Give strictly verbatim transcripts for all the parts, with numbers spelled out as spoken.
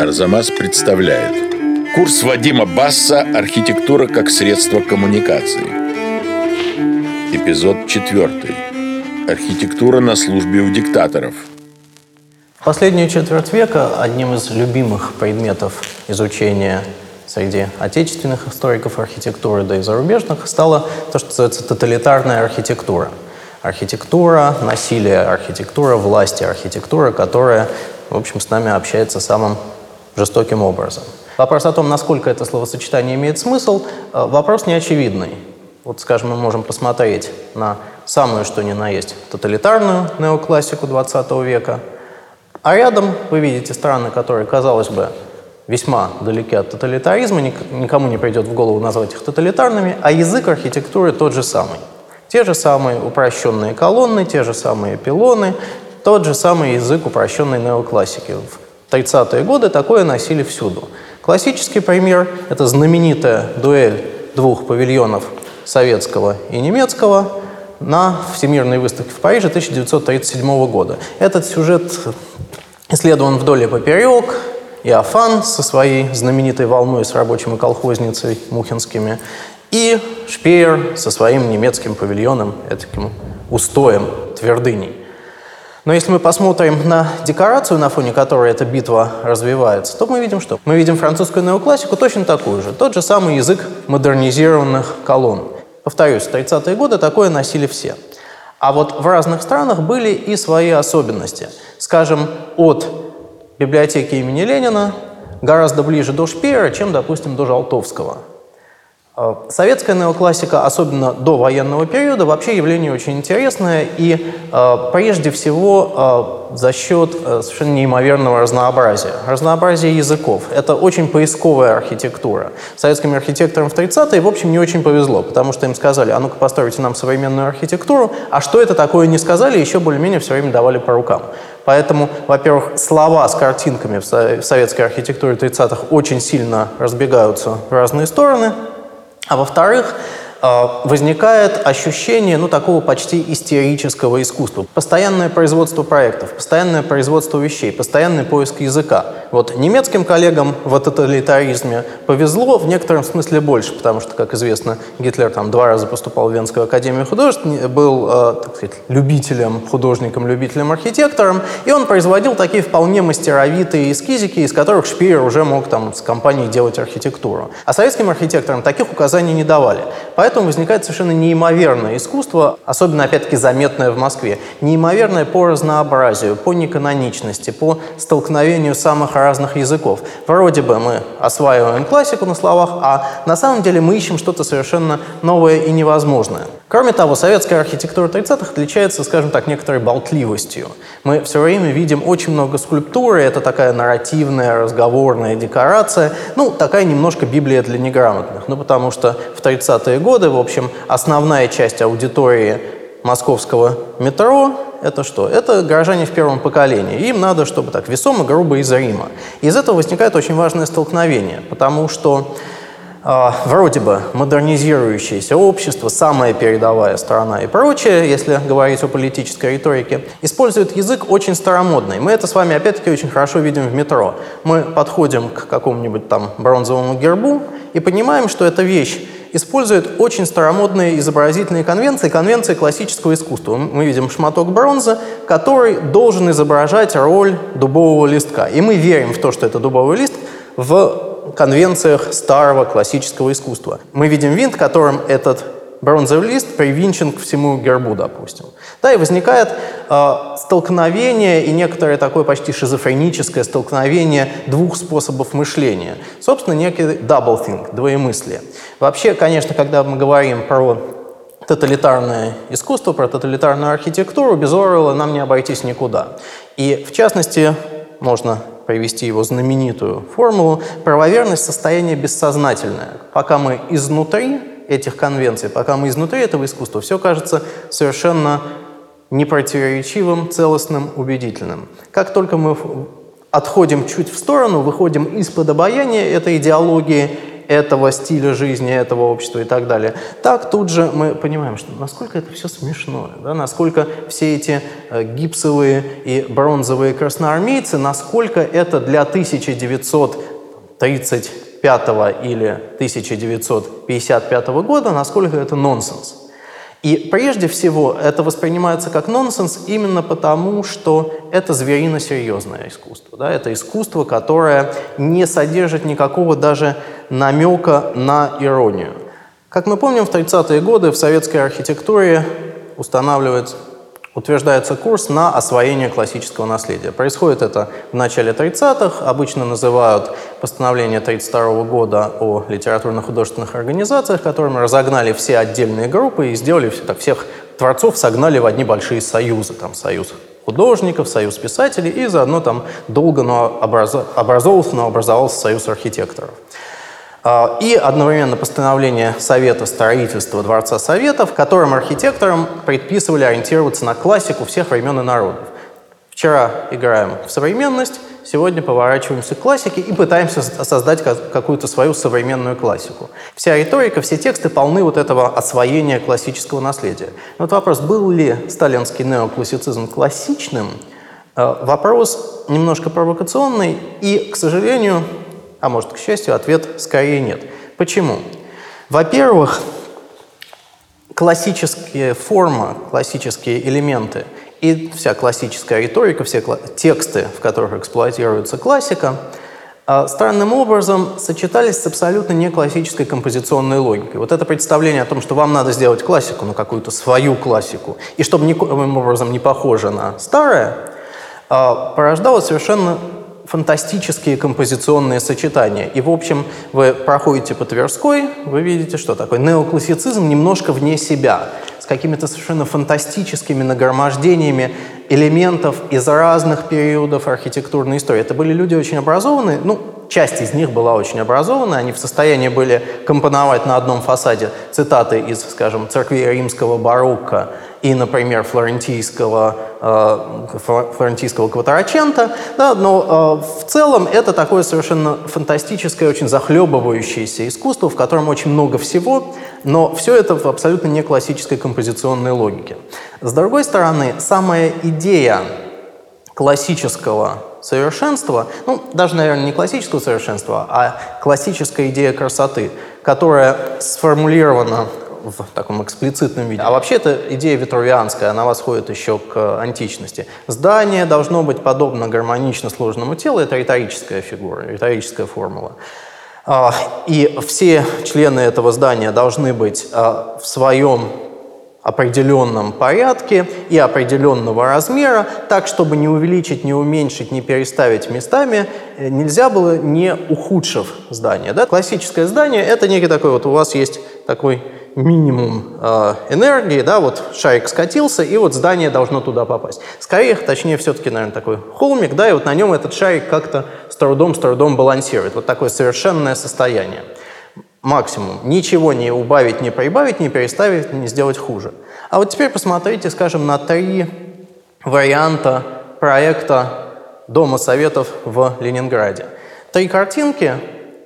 Арзамас представляет курс Вадима Басса «Архитектура как средство коммуникации». Эпизод четвертый. Архитектура на службе у диктаторов. В последнюю четверть века одним из любимых предметов изучения среди отечественных историков архитектуры, да и зарубежных, стало то, что называется тоталитарная архитектура. Архитектура насилия, архитектура власти, архитектура, которая, в общем, с нами общается самым жестоким образом. Вопрос о том, насколько это словосочетание имеет смысл, вопрос неочевидный. Вот, скажем, мы можем посмотреть на самую что ни на есть тоталитарную неоклассику двадцатого века, а рядом вы видите страны, которые, казалось бы, весьма далеки от тоталитаризма, никому не придет в голову назвать их тоталитарными, а язык архитектуры тот же самый. Те же самые упрощенные колонны, те же самые пилоны, тот же самый язык упрощенной неоклассики. В тридцатые годы такое носили всюду. Классический пример – это знаменитая дуэль двух павильонов советского и немецкого на Всемирной выставке в Париже тысяча девятьсот тридцать седьмого года. Этот сюжет исследован вдоль и поперек. Иофан со своей знаменитой волной с рабочим и колхозницей мухинскими, и Шпеер со своим немецким павильоном, этаким устоем, твердыней. Но если мы посмотрим на декорацию, на фоне которой эта битва развивается, то мы видим что? Мы видим французскую неоклассику точно такую же. Тот же самый язык модернизированных колонн. Повторюсь, в тридцатые годы такое носили все. А вот в разных странах были и свои особенности. Скажем, от библиотеки имени Ленина гораздо ближе до Шпеера, чем, допустим, до Жолтовского. Советская неоклассика, особенно до военного периода, вообще явление очень интересное и э, прежде всего э, за счет э, совершенно неимоверного разнообразия. Разнообразие языков. Это очень поисковая архитектура. Советским архитекторам в тридцатые, в общем, не очень повезло, потому что им сказали: а ну-ка постройте нам современную архитектуру, а что это такое не сказали, еще более-менее все время давали по рукам. Поэтому, во-первых, слова с картинками в советской архитектуре тридцатых очень сильно разбегаются в разные стороны. А во-вторых, возникает ощущение, ну, такого почти истерического искусства. Постоянное производство проектов, постоянное производство вещей, постоянный поиск языка. Вот немецким коллегам в тоталитаризме повезло в некотором смысле больше, потому что, как известно, Гитлер там два раза поступал в Венскую академию художеств, был, э, так сказать, любителем, художником, любителем, архитектором, и он производил такие вполне мастеровитые эскизики, из которых Шпеер уже мог там с компанией делать архитектуру. А советским архитекторам таких указаний не давали. Поэтому Поэтому возникает совершенно неимоверное искусство, особенно, опять-таки, заметное в Москве. Неимоверное по разнообразию, по неканоничности, по столкновению самых разных языков. Вроде бы мы осваиваем классику на словах, а на самом деле мы ищем что-то совершенно новое и невозможное. Кроме того, советская архитектура тридцатых отличается, скажем так, некоторой болтливостью. Мы все время видим очень много скульптуры, это такая нарративная, разговорная декорация, ну, такая немножко Библия для неграмотных. Ну, потому что в тридцатые годы, в общем, основная часть аудитории московского метро – это что? Это горожане в первом поколении. Им надо, чтобы так весомо, грубо и зримо. И из этого возникает очень важное столкновение, потому что э, вроде бы модернизирующееся общество, самая передовая страна и прочее, если говорить о политической риторике, использует язык очень старомодный. Мы это с вами опять-таки очень хорошо видим в метро. Мы подходим к какому-нибудь там бронзовому гербу и понимаем, что эта вещь использует очень старомодные изобразительные конвенции, конвенции классического искусства. Мы видим шматок бронзы, который должен изображать роль дубового листка. И мы верим в то, что это дубовый лист в конвенциях старого классического искусства. Мы видим винт, которым этот бронзовый лист привинчен к всему гербу, допустим. Да, и возникает э, столкновение и некоторое такое почти шизофреническое столкновение двух способов мышления. Собственно, некий doublethink, двоемыслие. Вообще, конечно, когда мы говорим про тоталитарное искусство, про тоталитарную архитектуру, без Оруэлла нам не обойтись никуда. И, в частности, можно привести его знаменитую формулу: правоверность — состояние бессознательное. Пока мы изнутри этих конвенций, пока мы изнутри этого искусства, все кажется совершенно непротиворечивым, целостным, убедительным. Как только мы отходим чуть в сторону, выходим из-под обаяния этой идеологии этого стиля жизни, этого общества и так далее, так тут же мы понимаем, что насколько это все смешное, да, насколько все эти э, гипсовые и бронзовые красноармейцы, насколько это для тысяча девятьсот тридцать пятого или тысяча девятьсот пятьдесят пятого года, насколько это нонсенс. И прежде всего это воспринимается как нонсенс именно потому, что это зверино-серьезное искусство. Да? Это искусство, которое не содержит никакого даже намека на иронию. Как мы помним, в тридцатые годы в советской архитектуре устанавливается, утверждается курс на освоение классического наследия. Происходит это в начале тридцатых, обычно называют постановление тридцать второго года о литературно-художественных организациях, которыми разогнали все отдельные группы и сделали так, всех творцов, согнали в одни большие союзы. Там союз художников, союз писателей, и заодно там долго но образовался, но образовался союз архитекторов. И одновременно постановление Совета строительства Дворца Советов, которым архитекторам предписывали ориентироваться на классику всех времен и народов. Вчера играем в современность, сегодня поворачиваемся к классике и пытаемся создать какую-то свою современную классику. Вся риторика, все тексты полны вот этого освоения классического наследия. Но вот вопрос, был ли сталинский неоклассицизм классичным? Вопрос немножко провокационный и, к сожалению, а может, к счастью, ответ скорее нет. Почему? Во-первых, классические формы, классические элементы и вся классическая риторика, все тексты, в которых эксплуатируется классика, странным образом сочетались с абсолютно неклассической композиционной логикой. Вот это представление о том, что вам надо сделать классику, ну какую-то свою классику, и чтобы никаким образом не похоже на старое, порождало совершенно фантастические композиционные сочетания. И, в общем, вы проходите по Тверской, вы видите, что такое неоклассицизм немножко вне себя, с какими-то совершенно фантастическими нагромождениями элементов из разных периодов архитектурной истории. Это были люди очень образованные, ну, часть из них была очень образованная, они в состоянии были компоновать на одном фасаде цитаты из, скажем, церкви римского барокко и, например, флорентийского, э, флорентийского Кватраченто, да, но э, в целом это такое совершенно фантастическое, очень захлебывающееся искусство, в котором очень много всего, но все это в абсолютно не классической композиционной логике. С другой стороны, самая идея классического совершенства, ну, даже, наверное, не классического совершенства, а классическая идея красоты, которая сформулирована в таком эксплицитном виде. А вообще это идея витрувианская, она восходит еще к античности. Здание должно быть подобно гармонично сложному телу, это риторическая фигура, риторическая формула. И все члены этого здания должны быть в своем определенном порядке и определенного размера, так, чтобы не увеличить, не уменьшить, не переставить местами нельзя было, не ухудшив здание. Да? Классическое здание — это некий такой, вот у вас есть такой минимум э, энергии, да, вот шарик скатился, и вот здание должно туда попасть. Скорее, точнее, все-таки, наверное, такой холмик, да, и вот на нем этот шарик как-то с трудом, с трудом балансирует. Вот такое совершенное состояние. Максимум. Ничего не убавить, не прибавить, не переставить, не сделать хуже. А вот теперь посмотрите, скажем, на три варианта проекта Дома Советов в Ленинграде. Три картинки,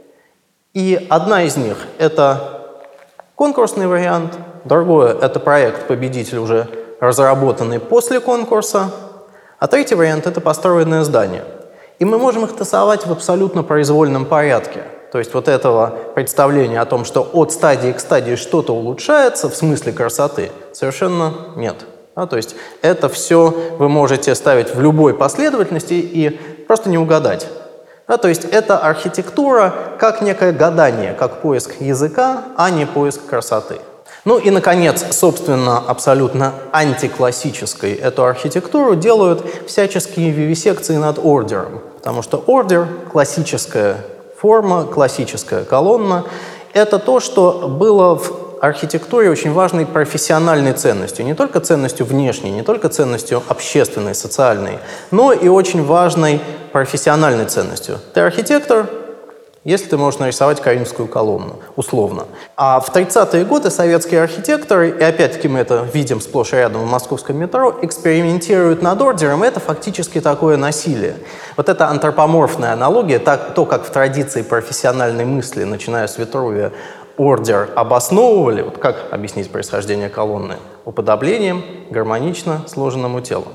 и одна из них — это конкурсный вариант, другое — это проект «Победитель», уже разработанный после конкурса, а третий вариант — это построенное здание. И мы можем их тасовать в абсолютно произвольном порядке. То есть вот этого представления о том, что от стадии к стадии что-то улучшается в смысле красоты, совершенно нет. Да, то есть это все вы можете ставить в любой последовательности и просто не угадать. Да, то есть это архитектура как некое гадание, как поиск языка, а не поиск красоты. Ну и, наконец, собственно, абсолютно антиклассической эту архитектуру делают всяческие вивисекции над ордером. Потому что ордер, классическая форма, классическая колонна — это то, что было в архитектуре очень важной профессиональной ценностью. Не только ценностью внешней, не только ценностью общественной, социальной, но и очень важной профессиональной ценностью. Ты архитектор, если ты можешь нарисовать коринфскую колонну, условно. А в тридцатые годы советские архитекторы, и опять-таки мы это видим сплошь и рядом в московском метро, экспериментируют над ордером, и это фактически такое насилие. Вот эта антропоморфная аналогия, так, то, как в традиции профессиональной мысли, начиная с Витрувия, ордер обосновывали, вот как объяснить происхождение колонны? Уподоблением гармонично сложенному телу.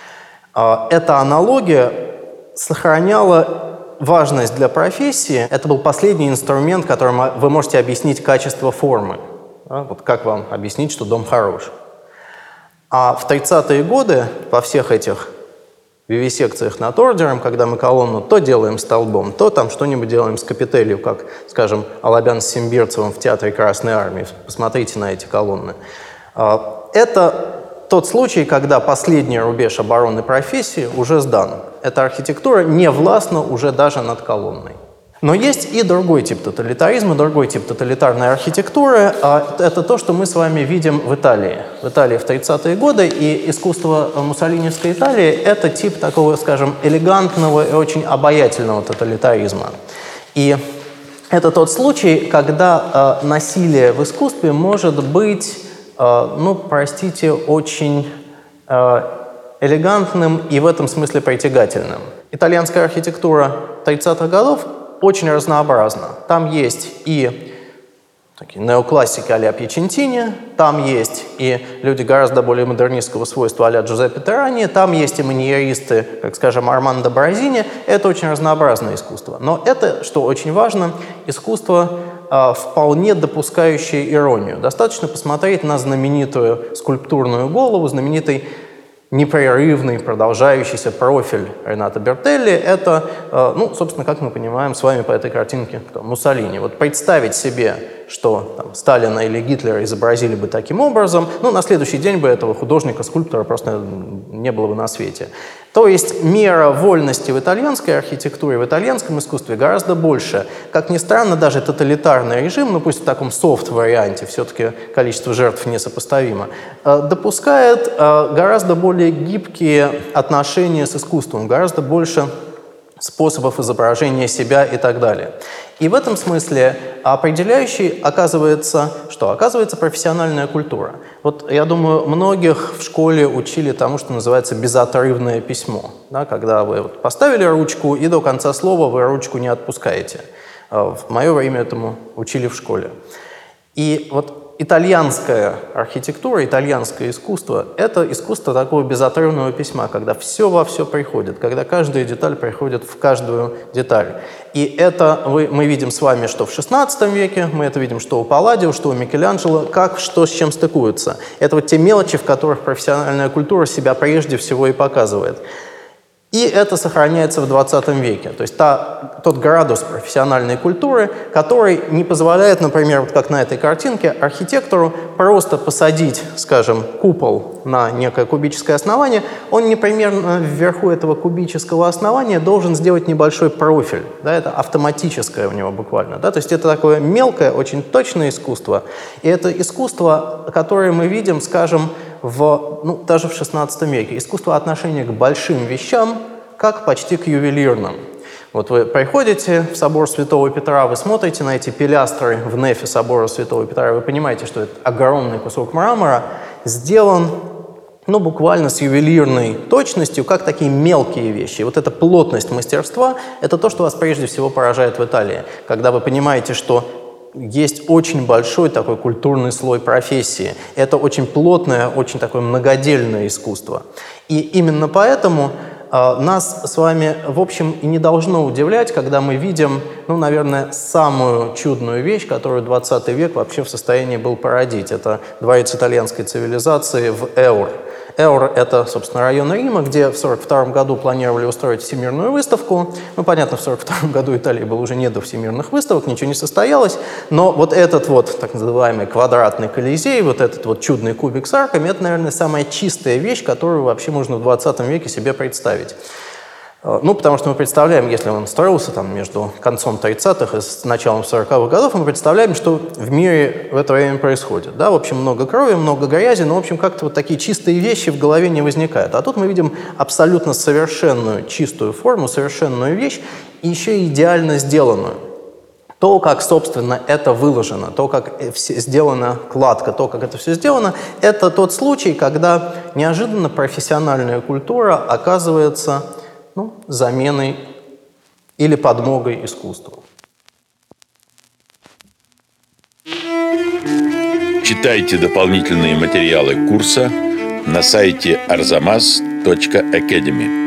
Эта аналогия сохраняла важность для профессии. Это был последний инструмент, которым вы можете объяснить качество формы. Да? Вот как вам объяснить, что дом хорош? А в тридцатые годы во всех этих вивисекциях над ордером, когда мы колонну то делаем столбом, то там что-нибудь делаем с капителью, как, скажем, Алабян с Симбирцевым в Театре Красной Армии. Посмотрите на эти колонны. Это тот случай, когда последний рубеж обороны профессии уже сдан. Эта архитектура не властна уже даже над колонной. Но есть и другой тип тоталитаризма, другой тип тоталитарной архитектуры. Это то, что мы с вами видим в Италии. В Италии в тридцатые годы, и искусство муссолиневской Италии – это тип такого, скажем, элегантного и очень обаятельного тоталитаризма. И это тот случай, когда насилие в искусстве может быть, ну, простите, очень элегантным и в этом смысле притягательным. Итальянская архитектура тридцатых годов очень разнообразна. Там есть и такие неоклассики а-ля Пьячентини, там есть и люди гораздо более модернистского свойства а-ля Джузеппе Террани, там есть и маньеристы, как, скажем, Армандо Бразини. Это очень разнообразное искусство. Но это, что очень важно, искусство, э, вполне допускающее иронию. Достаточно посмотреть на знаменитую скульптурную голову, знаменитый непрерывный, продолжающийся профиль Рената Бертелли. Это, ну, собственно, как мы понимаем с вами по этой картинке, Муссолини. Вот представить себе, что там, Сталина или Гитлера изобразили бы таким образом, ну, на следующий день бы этого художника-скульптора просто не было бы на свете. То есть мера вольности в итальянской архитектуре, в итальянском искусстве гораздо больше. Как ни странно, даже тоталитарный режим, ну пусть в таком софт-варианте, все-таки количество жертв несопоставимо, допускает гораздо более гибкие отношения с искусством, гораздо больше способов изображения себя и так далее. И в этом смысле определяющей оказывается, что? Оказывается профессиональная культура. Вот я думаю, многих в школе учили тому, что называется безотрывное письмо. Да, когда вы вот поставили ручку, и до конца слова вы ручку не отпускаете. В мое время этому учили в школе. И вот итальянская архитектура, итальянское искусство – это искусство такого безотрывного письма, когда все во все приходит, когда каждая деталь приходит в каждую деталь. И это вы, мы видим с вами, что в шестнадцатом веке, мы это видим, что у Палладио, что у Микеланджело, как что с чем стыкуется. Это вот те мелочи, в которых профессиональная культура себя прежде всего и показывает. И это сохраняется в двадцатом веке. То есть та, тот градус профессиональной культуры, который не позволяет, например, вот как на этой картинке, архитектору просто посадить, скажем, купол на некое кубическое основание, он непременно вверху этого кубического основания должен сделать небольшой профиль. Да, это автоматическое у него буквально. Да, то есть это такое мелкое, очень точное искусство. И это искусство, которое мы видим, скажем, в, ну, даже в шестнадцатом веке. Искусство отношения к большим вещам, как почти к ювелирным. Вот вы приходите в собор Святого Петра, вы смотрите на эти пилястры в нефе собора Святого Петра, и вы понимаете, что это огромный кусок мрамора сделан, ну, буквально с ювелирной точностью, как такие мелкие вещи. Вот эта плотность мастерства – это то, что вас прежде всего поражает в Италии, когда вы понимаете, что есть очень большой такой культурный слой профессии. Это очень плотное, очень такое многодельное искусство. И именно поэтому э, нас с вами, в общем, и не должно удивлять, когда мы видим, ну, наверное, самую чудную вещь, которую двадцатый век вообще в состоянии был породить. Это дворец итальянской цивилизации в Эур. Эур – это, собственно, район Рима, где в сорок втором году планировали устроить всемирную выставку. Ну, понятно, в сорок втором году Италии было уже не до всемирных выставок, ничего не состоялось. Но вот этот вот, так называемый квадратный Колизей, вот этот вот чудный кубик с арками – это, наверное, самая чистая вещь, которую вообще можно в двадцатом веке себе представить. Ну, потому что мы представляем, если он строился там между концом тридцатых и с началом сороковых годов, мы представляем, что в мире в это время происходит. Да, в общем, много крови, много грязи, но, в общем, как-то вот такие чистые вещи в голове не возникают. А тут мы видим абсолютно совершенную чистую форму, совершенную вещь, и еще и идеально сделанную. То, как, собственно, это выложено, то, как сделана кладка, то, как это все сделано, это тот случай, когда неожиданно профессиональная культура оказывается ну, заменой или подмогой искусству. Читайте дополнительные материалы курса на сайте арзамас точка академи.